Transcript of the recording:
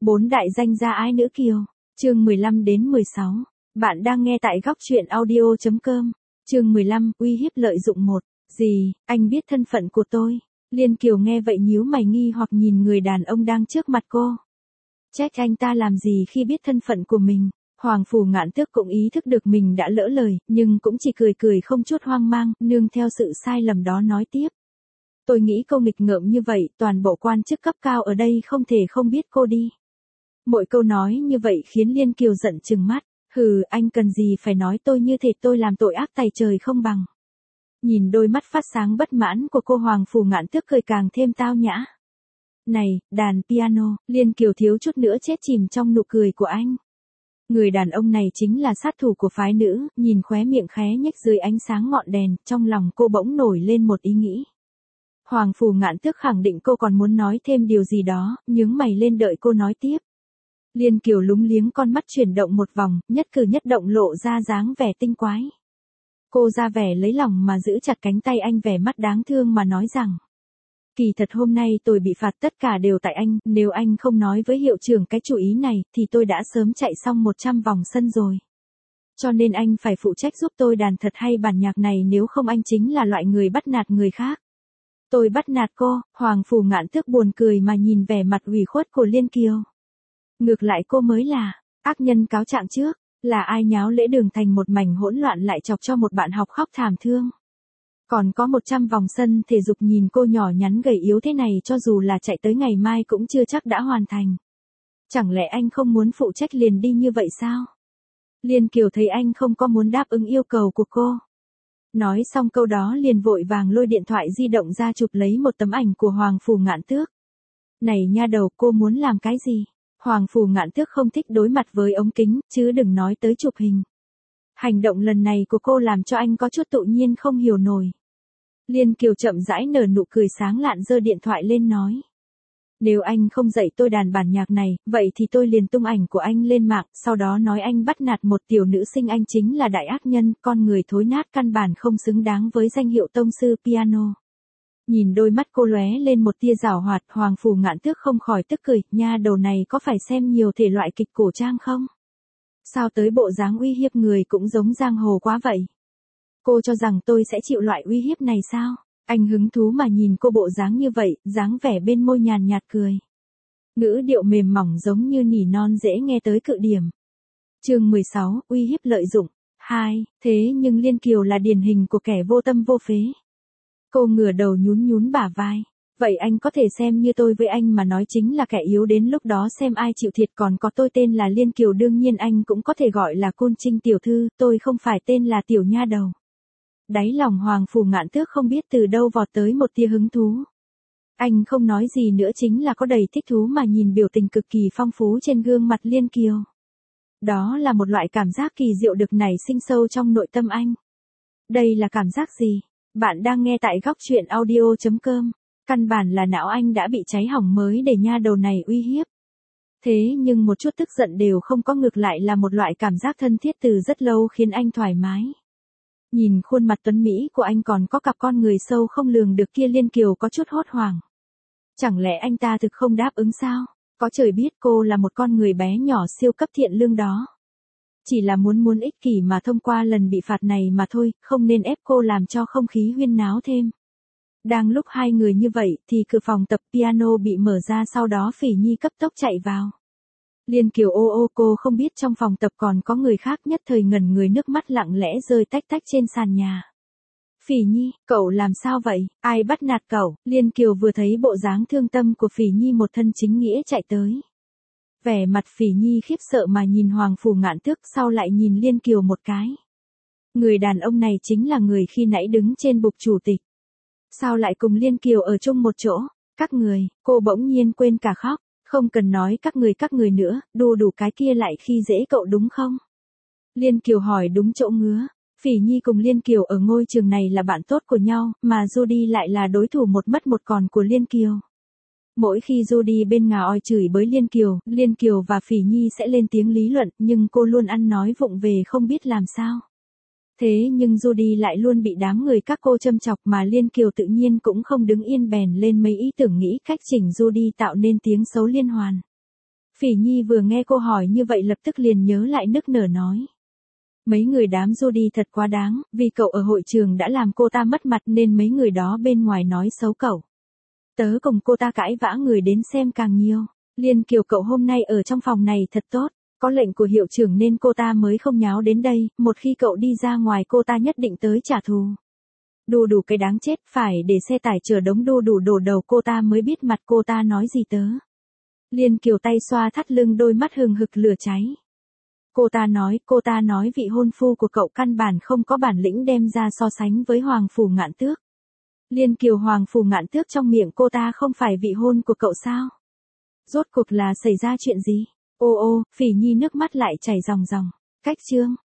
Bốn đại danh gia ái nữ kiều. Chương 15 đến 16. Bạn đang nghe tại góc truyện audio.com. Chương 15, uy hiếp lợi dụng một. Gì, anh biết thân phận của tôi? Liên Kiều nghe vậy nhíu mày nghi hoặc nhìn người đàn ông đang trước mặt cô. Trách anh ta làm gì khi biết thân phận của mình? Hoàng Phủ Ngạn Tước cũng ý thức được mình đã lỡ lời, nhưng cũng chỉ cười cười không chút hoang mang, nương theo sự sai lầm đó nói tiếp. Tôi nghĩ câu nghịch ngợm như vậy, toàn bộ quan chức cấp cao ở đây không thể không biết cô đi. Mỗi câu nói như vậy khiến Liên Kiều giận trừng mắt. Hừ, anh cần gì phải nói tôi như thế, tôi làm tội ác tày trời không bằng. Nhìn đôi mắt phát sáng bất mãn của cô, Hoàng Phủ Ngạn Tước cười càng thêm tao nhã. Này, đàn piano, Liên Kiều thiếu chút nữa chết chìm trong nụ cười của anh. Người đàn ông này chính là sát thủ của phái nữ, nhìn khóe miệng khé nhếch dưới ánh sáng ngọn đèn, trong lòng cô bỗng nổi lên một ý nghĩ. Hoàng Phủ Ngạn Tước khẳng định cô còn muốn nói thêm điều gì đó, nhướng mày lên đợi cô nói tiếp. Liên Kiều lúng liếng con mắt chuyển động một vòng, nhất cử nhất động lộ ra dáng vẻ tinh quái. Cô ra vẻ lấy lòng mà giữ chặt cánh tay anh, vẻ mắt đáng thương mà nói rằng. Kỳ thật hôm nay tôi bị phạt tất cả đều tại anh, nếu anh không nói với hiệu trưởng cái chủ ý này, thì tôi đã sớm chạy xong 100 vòng sân rồi. Cho nên anh phải phụ trách giúp tôi đàn thật hay bản nhạc này, nếu không anh chính là loại người bắt nạt người khác. Tôi bắt nạt cô? Hoàng Phủ Ngạn Tước buồn cười mà nhìn vẻ mặt ủy khuất của Liên Kiều. Ngược lại cô mới là ác nhân cáo trạng trước, là ai nháo lễ đường thành một mảnh hỗn loạn lại chọc cho một bạn học khóc thảm thương. Còn có 100 vòng sân thể dục, nhìn cô nhỏ nhắn gầy yếu thế này, cho dù là chạy tới ngày mai cũng chưa chắc đã hoàn thành. Chẳng lẽ anh không muốn phụ trách liền đi như vậy sao? Liên Kiều thấy anh không có muốn đáp ứng yêu cầu của cô. Nói xong câu đó liền vội vàng lôi điện thoại di động ra chụp lấy một tấm ảnh của Hoàng Phủ Ngạn Tước. Này nha đầu, cô muốn làm cái gì? Hoàng Phủ Ngạn Tước không thích đối mặt với ống kính, chứ đừng nói tới chụp hình. Hành động lần này của cô làm cho anh có chút tự nhiên không hiểu nổi. Liên Kiều chậm rãi nở nụ cười sáng lạn, giơ điện thoại lên nói. Nếu anh không dạy tôi đàn bản nhạc này, vậy thì tôi liền tung ảnh của anh lên mạng, sau đó nói anh bắt nạt một tiểu nữ sinh, anh chính là đại ác nhân, con người thối nát căn bản không xứng đáng với danh hiệu tông sư piano. Nhìn đôi mắt cô lóe lên một tia giảo hoạt, Hoàng Phủ Ngạn Tước không khỏi tức cười, nha đầu này có phải xem nhiều thể loại kịch cổ trang không? Sao tới bộ dáng uy hiếp người cũng giống giang hồ quá vậy? Cô cho rằng tôi sẽ chịu loại uy hiếp này sao? Anh hứng thú mà nhìn cô bộ dáng như vậy, dáng vẻ bên môi nhàn nhạt cười. Ngữ điệu mềm mỏng giống như nỉ non dễ nghe tới cực điểm. Chương 16, uy hiếp lợi dụng. 2. Thế nhưng Liên Kiều là điển hình của kẻ vô tâm vô phế. Cô ngửa đầu nhún nhún bả vai. Vậy anh có thể xem như tôi với anh mà nói chính là kẻ yếu, đến lúc đó xem ai chịu thiệt. Còn có, tôi tên là Liên Kiều, đương nhiên anh cũng có thể gọi là Côn Trinh tiểu thư, tôi không phải tên là tiểu nha đầu. Đáy lòng Hoàng Phủ Ngạn Tước không biết từ đâu vọt tới một tia hứng thú. Anh không nói gì nữa, chính là có đầy thích thú mà nhìn biểu tình cực kỳ phong phú trên gương mặt Liên Kiều. Đó là một loại cảm giác kỳ diệu được nảy sinh sâu trong nội tâm anh. Đây là cảm giác gì? Bạn đang nghe tại góc truyện audio.com. Căn bản là não anh đã bị cháy hỏng mới để nha đầu này uy hiếp. Thế nhưng một chút tức giận đều không có, ngược lại là một loại cảm giác thân thiết từ rất lâu khiến anh thoải mái. Nhìn khuôn mặt tuấn mỹ của anh còn có cặp con người sâu không lường được kia, Liên Kiều có chút hốt hoảng. Chẳng lẽ anh ta thực không đáp ứng sao? Có trời biết cô là một con người bé nhỏ siêu cấp thiện lương đó. Chỉ là muốn ích kỷ mà thông qua lần bị phạt này mà thôi, không nên ép cô làm cho không khí huyên náo thêm. Đang lúc hai người như vậy thì cửa phòng tập piano bị mở ra, sau đó Phỉ Nhi cấp tốc chạy vào. Liên Kiều ô cô không biết trong phòng tập còn có người khác, nhất thời ngẩn người, nước mắt lặng lẽ rơi tách tách trên sàn nhà. Phỉ Nhi, cậu làm sao vậy? Ai bắt nạt cậu? Liên Kiều vừa thấy bộ dáng thương tâm của Phỉ Nhi, một thân chính nghĩa chạy tới. Vẻ mặt Phỉ Nhi khiếp sợ mà nhìn Hoàng Phủ Ngạn Tước, sau lại nhìn Liên Kiều một cái. Người đàn ông này chính là người khi nãy đứng trên bục chủ tịch. Sao lại cùng Liên Kiều ở chung một chỗ? Các người, cô bỗng nhiên quên cả khóc. Không cần nói các người nữa, đủ cái kia lại khi dễ cậu đúng không? Liên Kiều hỏi đúng chỗ ngứa. Phỉ Nhi cùng Liên Kiều ở ngôi trường này là bạn tốt của nhau, mà Judy lại là đối thủ một mất một còn của Liên Kiều. Mỗi khi Judy bên ngà oi chửi bới Liên Kiều và Phỉ Nhi sẽ lên tiếng lý luận, nhưng cô luôn ăn nói vụng về không biết làm sao. Thế nhưng Judy lại luôn bị đám người các cô châm chọc, mà Liên Kiều tự nhiên cũng không đứng yên, bèn lên mấy ý tưởng nghĩ cách chỉnh Judy tạo nên tiếng xấu liên hoàn. Phỉ Nhi vừa nghe cô hỏi như vậy lập tức liền nhớ lại nức nở nói. Mấy người đám Jody thật quá đáng, vì cậu ở hội trường đã làm cô ta mất mặt nên mấy người đó bên ngoài nói xấu cậu. Tớ cùng cô ta cãi vã người đến xem càng nhiều. Liên Kiều cậu hôm nay ở trong phòng này thật tốt, có lệnh của hiệu trưởng nên cô ta mới không nháo đến đây, một khi cậu đi ra ngoài cô ta nhất định tới trả thù. Đu đủ cái đáng chết, phải để xe tải chở đống đu đủ đổ đầu cô ta mới biết mặt cô ta nói gì tớ. Liên Kiều tay xoa thắt lưng, đôi mắt hừng hực lửa cháy. Cô ta nói vị hôn phu của cậu căn bản không có bản lĩnh đem ra so sánh với Hoàng Phủ Ngạn Tước. Liên Kiều, Hoàng Phủ Ngạn Tước trong miệng cô ta không phải vị hôn của cậu sao? Rốt cuộc là xảy ra chuyện gì? Ô ô, Phỉ Nhi nước mắt lại chảy ròng ròng. Cách chương.